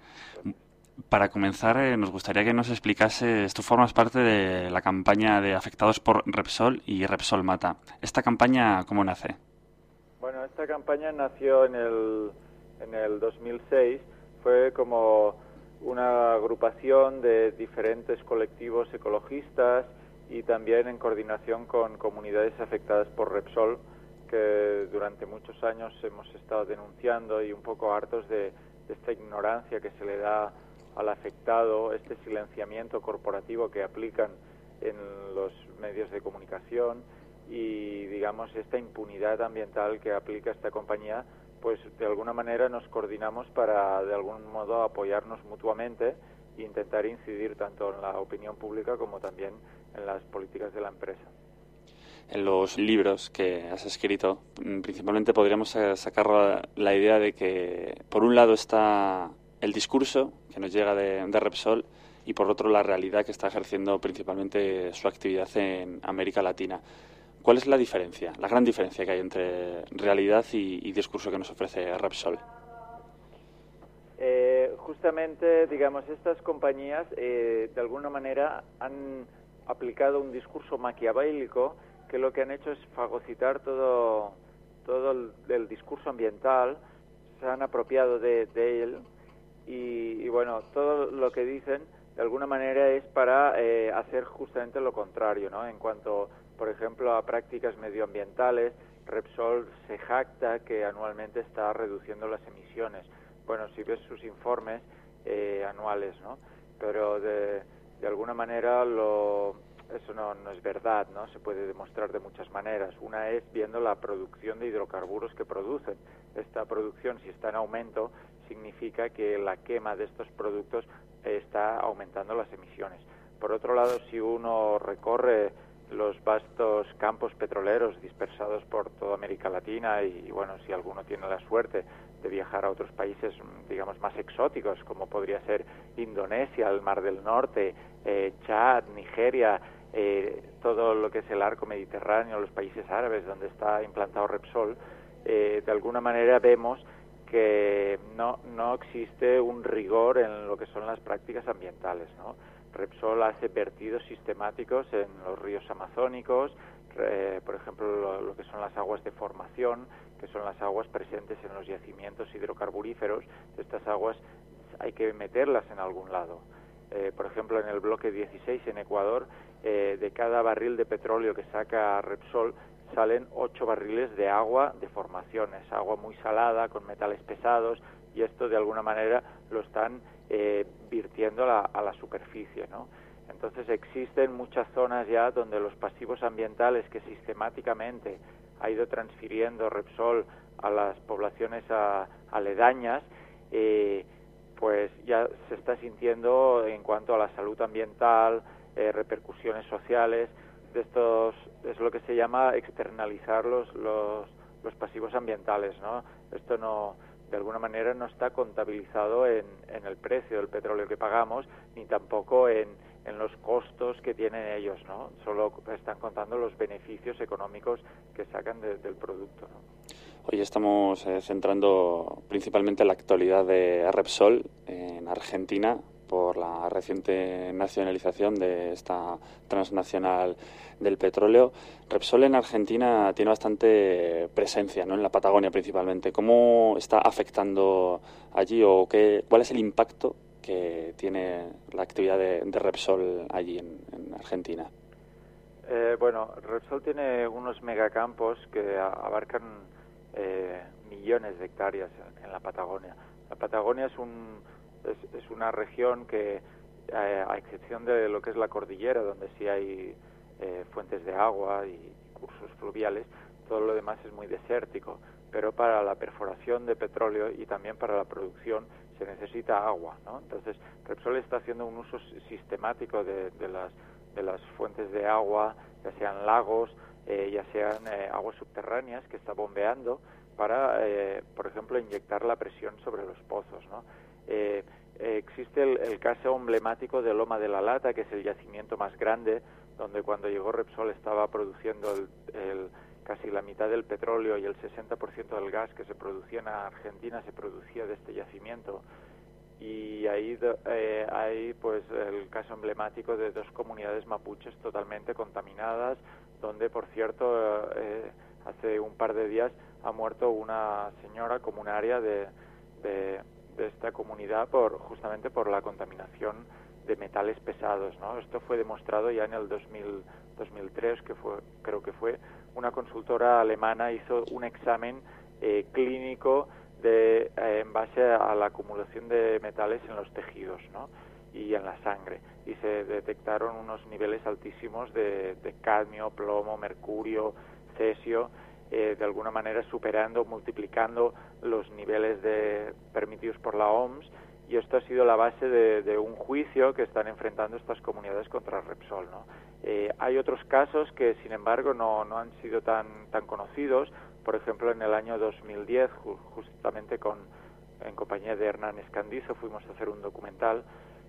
Para comenzar, nos gustaría que nos explicases, tú formas parte de la campaña de afectados por Repsol y Repsol Mata. ¿Esta campaña cómo nace? Bueno, esta campaña nació en el 2006, fue como una agrupación de diferentes colectivos ecologistas y también en coordinación con comunidades afectadas por Repsol, que durante muchos años hemos estado denunciando y un poco hartos de esta ignorancia que se le da al afectado, este silenciamiento corporativo que aplican en los medios de comunicación y, digamos, esta impunidad ambiental que aplica esta compañía. Pues de alguna manera nos coordinamos para de algún modo apoyarnos mutuamente e intentar incidir tanto en la opinión pública como también en las políticas de la empresa. En los libros que has escrito, principalmente podríamos sacar la idea de que por un lado está el discurso que nos llega de Repsol y por otro la realidad que está ejerciendo principalmente su actividad en América Latina. ¿Cuál es la diferencia, la gran diferencia que hay entre realidad y discurso que nos ofrece Repsol? Justamente, digamos, estas compañías de alguna manera han aplicado un discurso maquiavélico que lo que han hecho es fagocitar todo el discurso ambiental, se han apropiado de él y bueno, todo lo que dicen de alguna manera es para hacer justamente lo contrario, ¿no? En cuanto, por ejemplo, a prácticas medioambientales, Repsol se jacta que anualmente está reduciendo las emisiones. Bueno, si ves sus informes anuales, ¿no? Pero de alguna manera eso no es verdad, ¿no? Se puede demostrar de muchas maneras. Una es viendo la producción de hidrocarburos que producen. Esta producción, si está en aumento, significa que la quema de estos productos está aumentando las emisiones. Por otro lado, si uno recorre los vastos campos petroleros dispersados por toda América Latina y bueno, si alguno tiene la suerte de viajar a otros países, digamos, más exóticos, como podría ser Indonesia, el Mar del Norte, Chad, Nigeria, todo lo que es el arco mediterráneo, los países árabes donde está implantado Repsol, de alguna manera vemos que no existe un rigor en lo que son las prácticas ambientales, ¿no? Repsol hace vertidos sistemáticos en los ríos amazónicos, por ejemplo, lo que son las aguas de formación, que son las aguas presentes en los yacimientos hidrocarburíferos. Estas aguas hay que meterlas en algún lado. Por ejemplo, en el bloque 16 en Ecuador, de cada barril de petróleo que saca Repsol, salen 8 barriles de agua de formación. Es agua muy salada, con metales pesados, y esto de alguna manera lo están virtiendo a la superficie, ¿no? Entonces existen muchas zonas ya donde los pasivos ambientales que sistemáticamente ha ido transfiriendo Repsol a las poblaciones aledañas, pues ya se está sintiendo en cuanto a la salud ambiental, repercusiones sociales. De estos es lo que se llama externalizar los pasivos ambientales, ¿no? Esto no, de alguna manera, no está contabilizado en el precio del petróleo que pagamos, ni tampoco en los costos que tienen ellos, ¿no? Solo están contando los beneficios económicos que sacan del producto, ¿no? Hoy estamos centrando principalmente la actualidad de Repsol en Argentina, por la reciente nacionalización de esta transnacional del petróleo. Repsol en Argentina tiene bastante presencia, ¿no?, en la Patagonia principalmente. ¿Cómo está afectando allí o cuál es el impacto que tiene la actividad de Repsol allí en Argentina? Bueno, Repsol tiene unos megacampos que abarcan millones de hectáreas en la Patagonia. La Patagonia es una región que, a excepción de lo que es la cordillera, donde sí hay fuentes de agua y cursos fluviales, todo lo demás es muy desértico. Pero para la perforación de petróleo y también para la producción se necesita agua, ¿no? Entonces, Repsol está haciendo un uso sistemático de las fuentes de agua, ya sean lagos, ya sean aguas subterráneas que está bombeando para, por ejemplo, inyectar la presión sobre los pozos, ¿no? Existe el caso emblemático de Loma de la Lata, que es el yacimiento más grande, donde cuando llegó Repsol estaba produciendo casi la mitad del petróleo y el 60% del gas que se producía en Argentina se producía de este yacimiento. Y ahí hay pues el caso emblemático de 2 comunidades mapuches totalmente contaminadas, donde, por cierto, hace un par de días ha muerto una señora comunaria de esta comunidad justamente por la contaminación de metales pesados, ¿no? Esto fue demostrado ya en el 2003, creo que fue una consultora alemana hizo un examen clínico en base a la acumulación de metales en los tejidos, ¿no?, y en la sangre, y se detectaron unos niveles altísimos de cadmio, plomo, mercurio, cesio, de alguna manera multiplicando los niveles permitidos por la OMS, y esto ha sido la base de un juicio que están enfrentando estas comunidades contra Repsol, ¿no? Hay otros casos que, sin embargo, no han sido tan conocidos. Por ejemplo, en el año 2010, justamente en compañía de Hernán Escandizo, fuimos a hacer un documental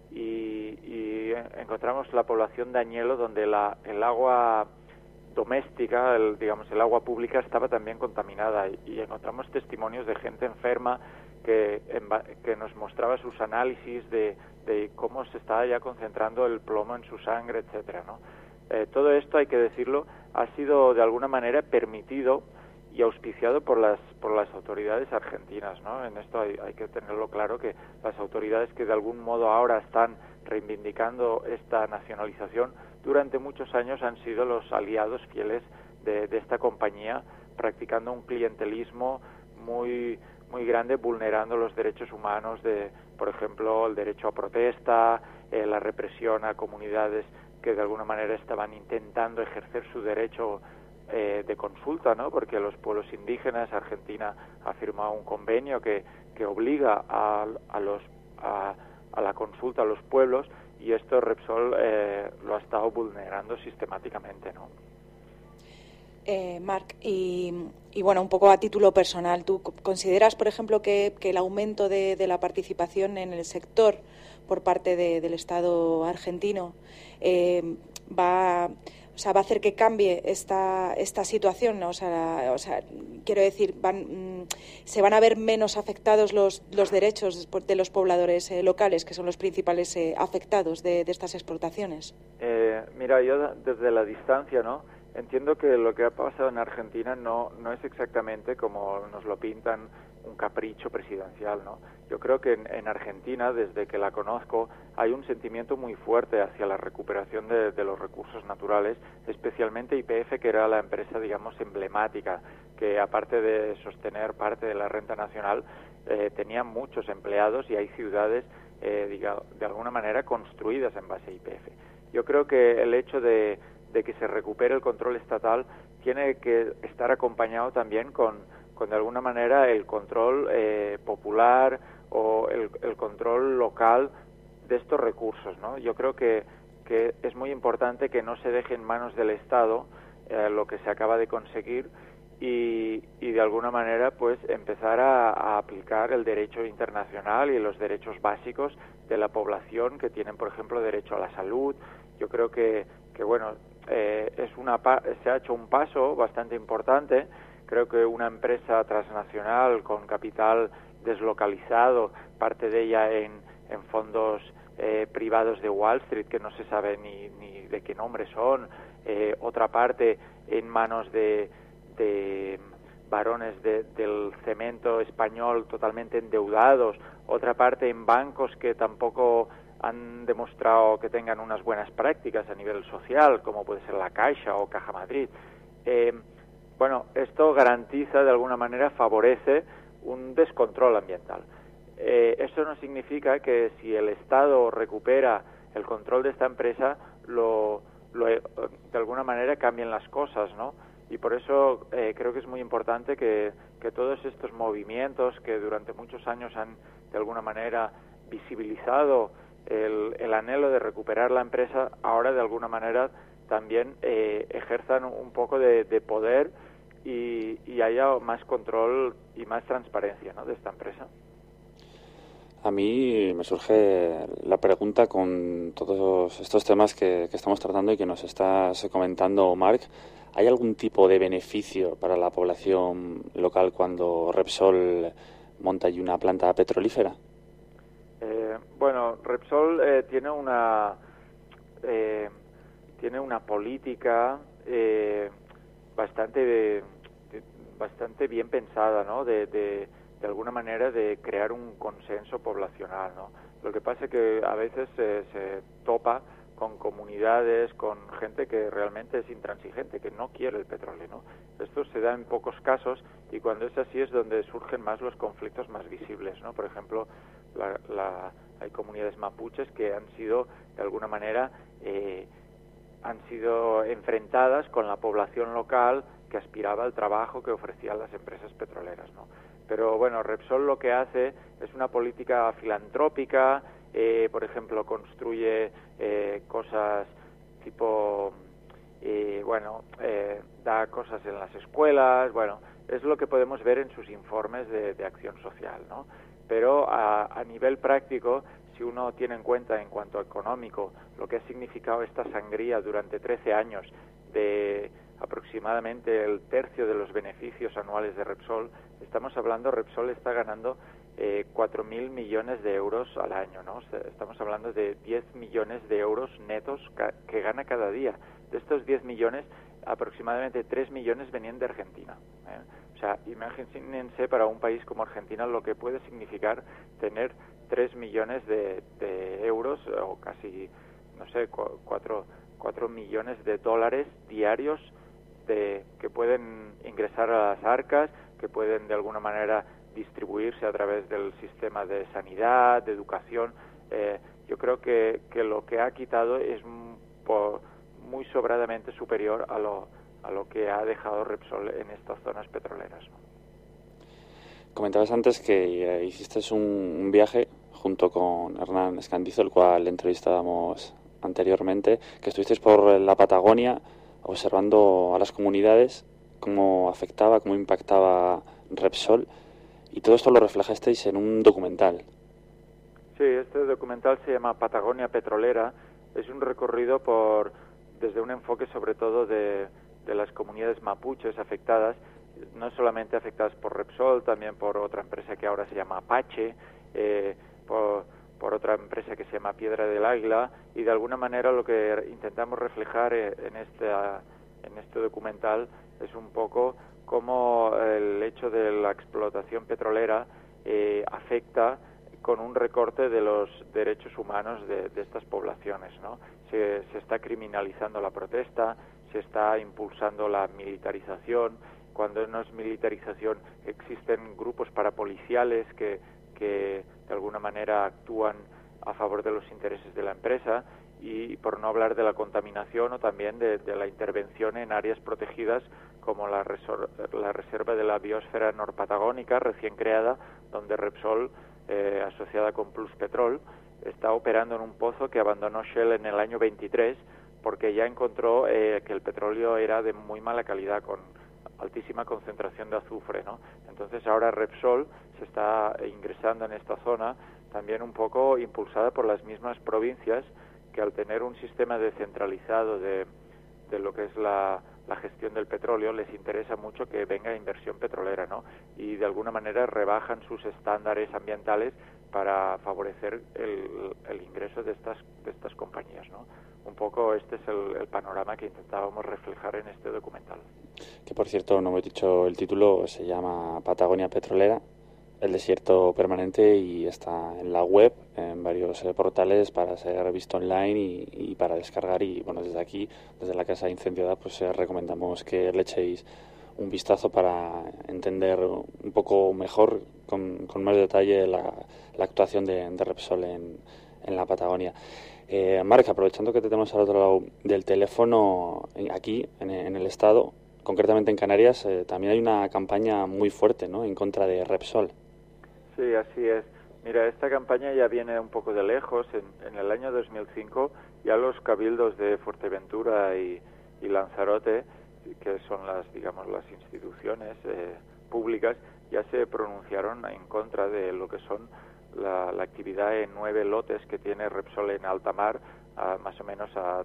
y encontramos la población de Añelo, donde el agua doméstica, el agua pública, estaba también contaminada, y encontramos testimonios de gente enferma que nos mostraba sus análisis de cómo se estaba ya concentrando el plomo en su sangre, etcétera, ¿no? Todo esto, hay que decirlo, ha sido de alguna manera permitido y auspiciado por las autoridades argentinas, ¿no? En esto hay que tenerlo claro, que las autoridades que de algún modo ahora están reivindicando esta nacionalización, durante muchos años han sido los aliados fieles de esta compañía, practicando un clientelismo muy grande, vulnerando los derechos humanos, por ejemplo, el derecho a protesta, la represión a comunidades que de alguna manera estaban intentando ejercer su derecho de consulta, ¿no? Porque los pueblos indígenas, Argentina ha firmado un convenio que obliga a la consulta a los pueblos, y esto Repsol lo ha estado vulnerando sistemáticamente, ¿no? Marc, y bueno, un poco a título personal, ¿tú consideras, por ejemplo, que el aumento de la participación en el sector por parte del Estado argentino va a hacer que cambie esta situación, ¿no? O sea, quiero decir, se van a ver menos afectados los derechos de los pobladores locales, que son los principales afectados de estas explotaciones? Mira, yo desde la distancia, ¿no?, entiendo que lo que ha pasado en Argentina no es exactamente como nos lo pintan, un capricho presidencial, ¿no? Yo creo que en Argentina, desde que la conozco, hay un sentimiento muy fuerte hacia la recuperación de los recursos naturales, especialmente YPF, que era la empresa, digamos, emblemática, que aparte de sostener parte de la renta nacional, tenía muchos empleados, y hay ciudades, de alguna manera, construidas en base a YPF. Yo creo que el hecho de que se recupere el control estatal tiene que estar acompañado también con de alguna manera el control popular o el control local de estos recursos, ¿no? Yo creo que es muy importante que no se deje en manos del Estado lo que se acaba de conseguir, y de alguna manera pues empezar a aplicar el derecho internacional y los derechos básicos de la población, que tienen, por ejemplo, derecho a la salud. Yo creo que bueno, se ha hecho un paso bastante importante. Creo que una empresa transnacional con capital deslocalizado, parte de ella en fondos privados de Wall Street que no se sabe ni de qué nombre son, otra parte en manos de varones del cemento español totalmente endeudados, otra parte en bancos que tampoco han demostrado que tengan unas buenas prácticas a nivel social, como puede ser la Caixa o Caja Madrid. Bueno, esto garantiza, de alguna manera, favorece un descontrol ambiental. Eso no significa que si el Estado recupera el control de esta empresa, de alguna manera cambien las cosas, ¿no? Y por eso creo que es muy importante que todos estos movimientos que durante muchos años han, de alguna manera, visibilizado el anhelo de recuperar la empresa, ahora de alguna manera también ejerzan un poco de poder y haya más control y más transparencia, ¿no?, de esta empresa. A mí me surge la pregunta con todos estos temas que estamos tratando y que nos estás comentando, Marc. ¿Hay algún tipo de beneficio para la población local cuando Repsol monta allí una planta petrolífera? Bueno, Repsol tiene una política bastante bien pensada, ¿no? De alguna manera de crear un consenso poblacional, ¿no? Lo que pasa es que a veces se topa con comunidades, con gente que realmente es intransigente, que no quiere el petróleo, ¿no? Esto se da en pocos casos y cuando es así es donde surgen más los conflictos más visibles, ¿no? Por ejemplo, hay comunidades mapuches que han sido, de alguna manera, han sido enfrentadas con la población local que aspiraba al trabajo que ofrecían las empresas petroleras, ¿no? Pero bueno, Repsol lo que hace es una política filantrópica, por ejemplo, construye cosas tipo, da cosas en las escuelas, bueno, es lo que podemos ver en sus informes de acción social, ¿no? Pero a nivel práctico, si uno tiene en cuenta en cuanto a económico lo que ha significado esta sangría durante 13 años de aproximadamente el tercio de los beneficios anuales de Repsol, estamos hablando, Repsol está ganando 4.000 millones de euros al año, ¿no? Estamos hablando de 10 millones de euros netos que gana cada día. De estos 10 millones, aproximadamente 3 millones venían de Argentina, ¿eh? O sea, imagínense para un país como Argentina lo que puede significar tener 3 millones de euros o casi, no sé, 4 millones de dólares diarios que pueden ingresar a las arcas, que pueden de alguna manera distribuirse a través del sistema de sanidad, de educación. Yo creo que lo que ha quitado es muy sobradamente superior a lo que ha dejado Repsol en estas zonas petroleras, ¿no? Comentabas antes que hiciste un viaje junto con Hernán Escandizo, el cual entrevistábamos anteriormente, que estuvisteis por la Patagonia observando a las comunidades, cómo afectaba, cómo impactaba Repsol, y todo esto lo reflejasteis en un documental. Sí, este documental se llama Patagonia Petrolera. Es un recorrido desde un enfoque sobre todo de las comunidades mapuches afectadas, no solamente afectadas por Repsol, también por otra empresa que ahora se llama Apache, por otra empresa que se llama Piedra del Águila, y de alguna manera lo que intentamos reflejar en este documental es un poco cómo el hecho de la explotación petrolera afecta con un recorte de los derechos humanos de estas poblaciones, ¿no? Se está criminalizando la protesta, se está impulsando la militarización. Cuando no es militarización, existen grupos parapoliciales que de alguna manera actúan a favor de los intereses de la empresa, y por no hablar de la contaminación o también de la intervención en áreas protegidas como la reserva de la biosfera norpatagónica recién creada, donde Repsol, asociada con Pluspetrol, está operando en un pozo que abandonó Shell en el año 23 porque ya encontró que el petróleo era de muy mala calidad, con altísima concentración de azufre, ¿no? Entonces ahora Repsol se está ingresando en esta zona, también un poco impulsada por las mismas provincias, que al tener un sistema descentralizado de lo que es la gestión del petróleo, les interesa mucho que venga inversión petrolera, ¿no? Y de alguna manera rebajan sus estándares ambientales para favorecer el ingreso de estas compañías, ¿no? Un poco este es el panorama que intentábamos reflejar en este documental. Que por cierto, no hemos dicho el título, se llama Patagonia Petrolera, el desierto permanente, y está en la web, en varios portales para ser visto online y para descargar. Y bueno, desde aquí, desde la Casa Incendiada, pues recomendamos que le echéis un vistazo para entender un poco mejor, con más detalle, la actuación de Repsol en la Patagonia. Marc, aprovechando que te tenemos al otro lado del teléfono, aquí en el Estado, concretamente en Canarias, también hay una campaña muy fuerte, ¿no?, en contra de Repsol. Sí, así es. Mira, esta campaña ya viene un poco de lejos. En el año 2005 ya los cabildos de Fuerteventura y Lanzarote, que son las instituciones públicas, ya se pronunciaron en contra de lo que son la actividad en 9 lotes que tiene Repsol en alta mar, más o menos a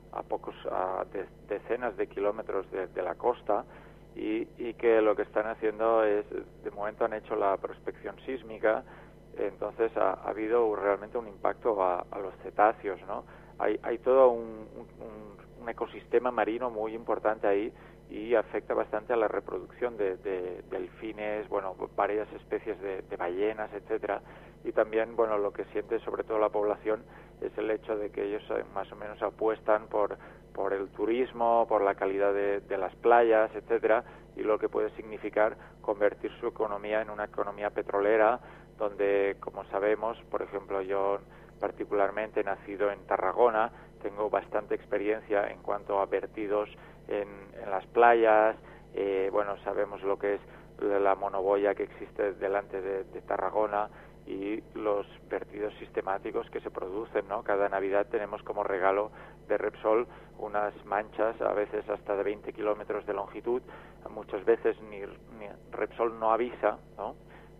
decenas de kilómetros de la costa, y que lo que están haciendo es, de momento han hecho la prospección sísmica. Entonces ha habido realmente un impacto a los cetáceos, ¿no? Hay todo un ecosistema marino muy importante ahí, y afecta bastante a la reproducción de delfines, bueno, varias especies de ballenas, etcétera. Y también, bueno, lo que siente sobre todo la población es el hecho de que ellos más o menos apuestan por el turismo, por la calidad de las playas, etcétera, y lo que puede significar convertir su economía en una economía petrolera, donde, como sabemos, por ejemplo, yo particularmente nacido en Tarragona, tengo bastante experiencia en cuanto a vertidos en las playas. Bueno, sabemos lo que es la monoboya que existe delante de Tarragona y los vertidos sistemáticos que se producen, ¿no? Cada Navidad tenemos como regalo de Repsol unas manchas, a veces hasta de 20 kilómetros de longitud. Muchas veces ni Repsol no avisa, ¿no?,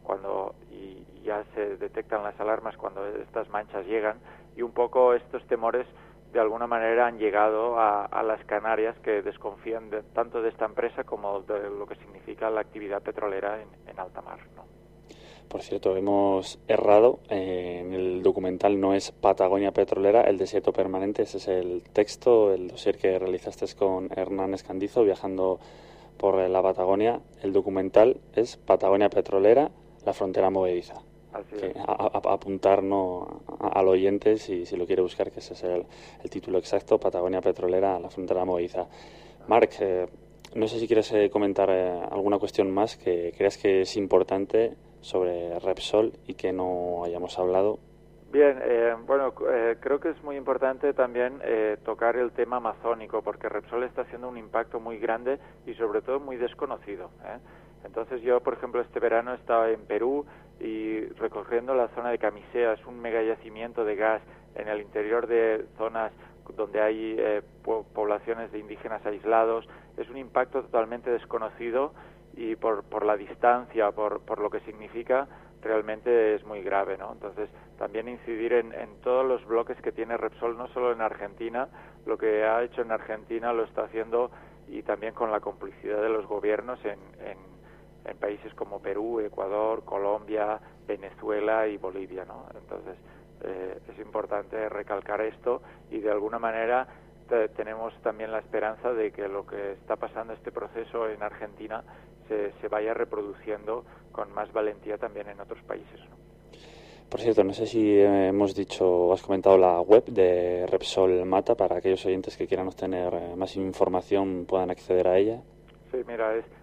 y ya se detectan las alarmas cuando estas manchas llegan, y un poco estos temores de alguna manera han llegado a las Canarias, que desconfían tanto de esta empresa como de lo que significa la actividad petrolera en alta mar, ¿no? Por cierto, hemos errado, en el documental no es Patagonia Petrolera, el desierto permanente. Ese es el texto, el dossier que realizaste con Hernán Escandizo viajando por la Patagonia. El documental es Patagonia Petrolera, la frontera movediza. Que apuntarnos al oyente si lo quiere buscar, que ese es el título exacto, Patagonia Petrolera, la frontera movediza. Marc, no sé si quieres comentar alguna cuestión más que creas que es importante sobre Repsol y que no hayamos hablado. Bien, creo que es muy importante también tocar el tema amazónico, porque Repsol está haciendo un impacto muy grande y sobre todo muy desconocido, ¿eh? Entonces yo, por ejemplo, este verano estaba en Perú y recorriendo la zona de Camisea. Es un megayacimiento de gas en el interior de zonas donde hay poblaciones de indígenas aislados. Es un impacto totalmente desconocido, y por la distancia, por lo que significa, realmente es muy grave, ¿no? Entonces, también incidir en todos los bloques que tiene Repsol, no solo en Argentina. Lo que ha hecho en Argentina lo está haciendo, y también con la complicidad de los gobiernos en países como Perú, Ecuador, Colombia, Venezuela y Bolivia, ¿no? Entonces, es importante recalcar esto, y de alguna manera tenemos también la esperanza de que lo que está pasando, este proceso en Argentina, se vaya reproduciendo con más valentía también en otros países, ¿no? Por cierto, no sé si hemos dicho o has comentado la web de Repsol Mata, para aquellos oyentes que quieran obtener más información puedan acceder a ella. Sí, mira, es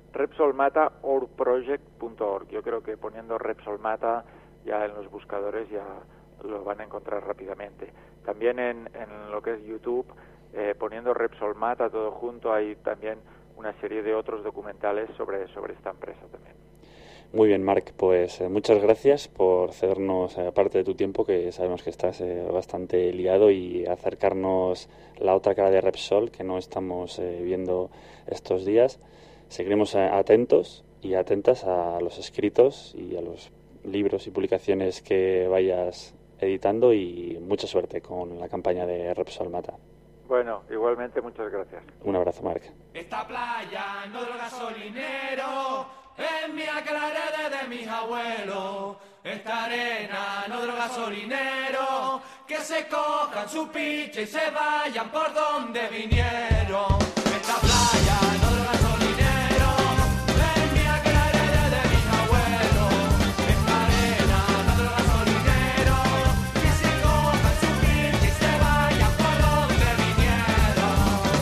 repsolmata.orgproject.org. Yo creo que poniendo Repsol Mata ya en los buscadores ya lo van a encontrar rápidamente. También en lo que es YouTube, poniendo Repsol Mata todo junto, hay también una serie de otros documentales sobre esta empresa también. Muy bien, Marc, pues muchas gracias por cedernos parte de tu tiempo, que sabemos que estás bastante liado, y acercarnos la otra cara de Repsol que no estamos viendo estos días. Seguiremos atentos y atentas a los escritos y a los libros y publicaciones que vayas editando, y mucha suerte con la campaña de Repsol Mata. Bueno, igualmente, muchas gracias. Un abrazo, Marc. Esta playa no del gasolinero es mía, que la heredé de mis abuelos. esta arena no de los gasolineros, que se cojan su picha y se vayan por donde vinieron. Esta playa no de los gasolineros, es mía que la heredé de mis abuelos. Esta arena no de los gasolineros, que se cojan su picha y se vayan por donde vinieron.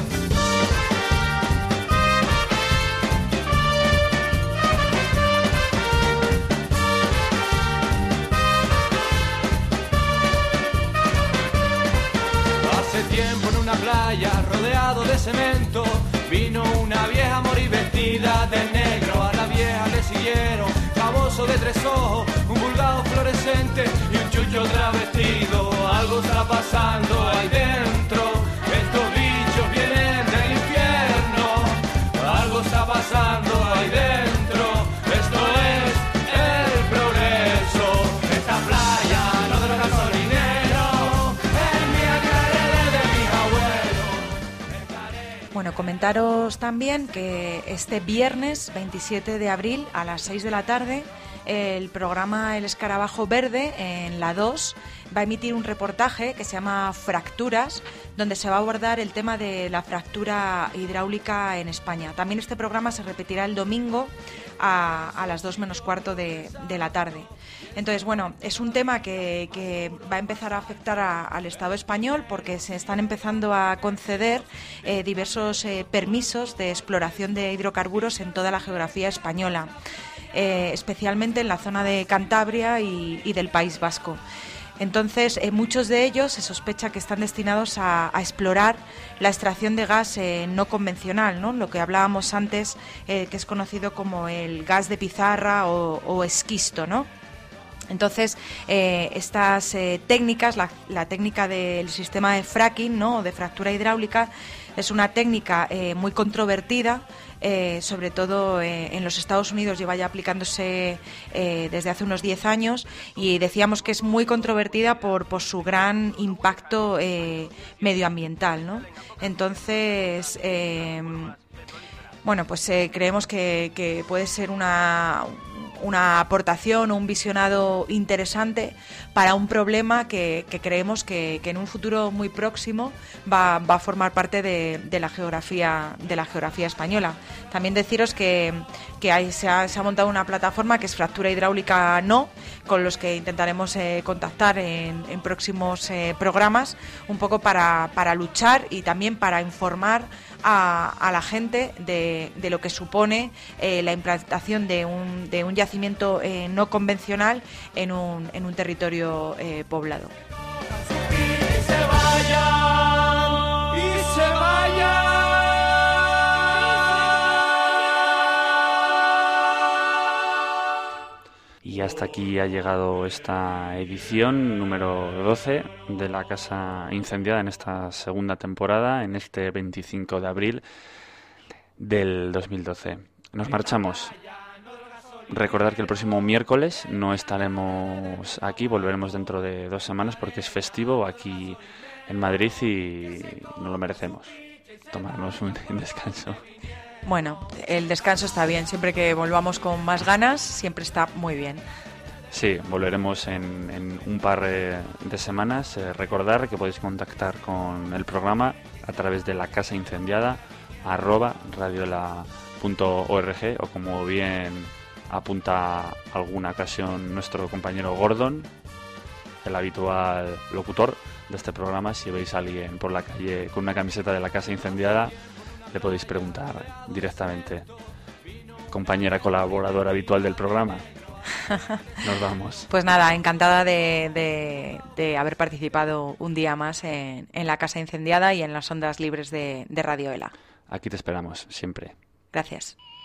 Hace tiempo en una playa rodeado de cemento vino una vieja a morir vestida de negro. A la vieja le siguieron cabozo de 3 ojos, un vulgado fluorescente y un chucho travestido. Algo está pasando ahí dentro, estos bichos vienen del infierno. Algo está pasando ahí dentro, esto es el progreso. Esta playa no de los gasolineros, es mía que la heredé de mis abuelos. Bueno, comentaros también que este viernes 27 de abril a las 6 de la tarde el programa El Escarabajo Verde en la 2 va a emitir un reportaje que se llama Fracturas, donde se va a abordar el tema de la fractura hidráulica en España. También este programa se repetirá el domingo a las 2 menos cuarto de la tarde. Entonces, bueno, es un tema que va a empezar a afectar al Estado español porque se están empezando a conceder diversos permisos de exploración de hidrocarburos en toda la geografía española, especialmente en la zona de Cantabria y del País Vasco. Entonces, muchos de ellos se sospecha que están destinados a explorar la extracción de gas no convencional, ¿no? Lo que hablábamos antes, que es conocido como el gas de pizarra o esquisto, ¿no? Entonces, estas técnicas, la técnica del sistema de fracking, ¿no?, de fractura hidráulica, es una técnica muy controvertida, sobre todo en los Estados Unidos lleva ya aplicándose desde hace unos 10 años y decíamos que es muy controvertida por su gran impacto medioambiental, ¿no? Entonces, bueno, pues creemos que puede ser una aportación o un visionado interesante para un problema que creemos que en un futuro muy próximo va a formar parte de la geografía española. También deciros que se ha montado una plataforma que es Fractura Hidráulica No, con los que intentaremos contactar en próximos programas, un poco para luchar y también para informar a la gente de lo que supone la implantación de un yacimiento no convencional en un territorio poblado. Y se vaya, y se vaya. Y hasta aquí ha llegado esta edición número 12 de La Casa Incendiada en esta segunda temporada, en este 25 de abril del 2012. Nos marchamos. Recordar que el próximo miércoles no estaremos aquí, volveremos dentro de 2 semanas porque es festivo aquí en Madrid y no lo merecemos. Tomarnos un descanso. Bueno, el descanso está bien, siempre que volvamos con más ganas, siempre está muy bien. Sí, volveremos en un par de semanas. Recordar que podéis contactar con el programa a través de lacasaincendiada@radiola.org o como bien apunta alguna ocasión nuestro compañero Gordon, el habitual locutor de este programa. Si veis a alguien por la calle con una camiseta de La Casa Incendiada, le podéis preguntar directamente. Compañera colaboradora habitual del programa. Nos vamos. Pues nada, encantada de haber participado un día más en La Casa Incendiada y en las ondas libres de Radio ELA. Aquí te esperamos, siempre. Gracias.